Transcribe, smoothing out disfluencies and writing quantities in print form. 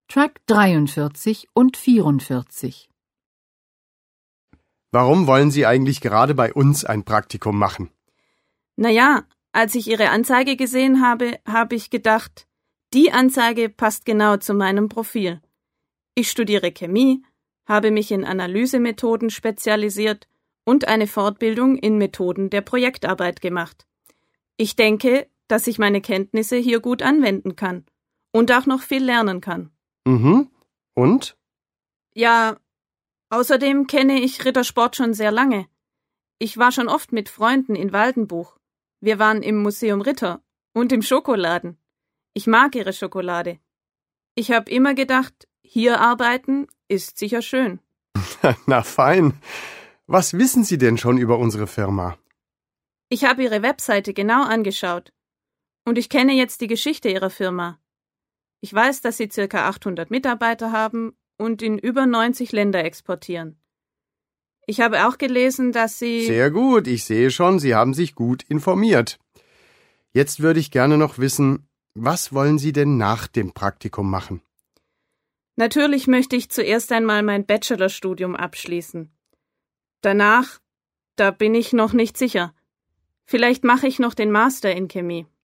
Track 43 und 44. Warum wollen Sie eigentlich gerade bei uns ein Praktikum machen? Naja, als ich Ihre Anzeige gesehen habe, habe ich gedacht, die Anzeige passt genau zu meinem Profil. Ich studiere Chemie, habe mich in Analysemethoden spezialisiert und eine Fortbildung in Methoden der Projektarbeit gemacht. Ich denke, dass ich meine Kenntnisse hier gut anwenden kann und auch noch viel lernen kann. Und? Ja, außerdem kenne ich Rittersport schon sehr lange. Ich war schon oft mit Freunden in Waldenbuch. Wir waren im Museum Ritter und im Schokoladen. Ich mag ihre Schokolade. Ich habe immer gedacht, hier arbeiten ist sicher schön. Na fein. Was wissen Sie denn schon über unsere Firma? Ich habe Ihre Webseite genau angeschaut. Und ich kenne jetzt die Geschichte Ihrer Firma. Ich weiß, dass Sie ca. 800 Mitarbeiter haben und in über 90 Länder exportieren. Ich habe auch gelesen, dass Sie... Sehr gut, ich sehe schon, Sie haben sich gut informiert. Jetzt würde ich gerne noch wissen, was wollen Sie denn nach dem Praktikum machen? Natürlich möchte ich zuerst einmal mein Bachelorstudium abschließen. Danach, da bin ich noch nicht sicher. Vielleicht mache ich noch den Master in Chemie.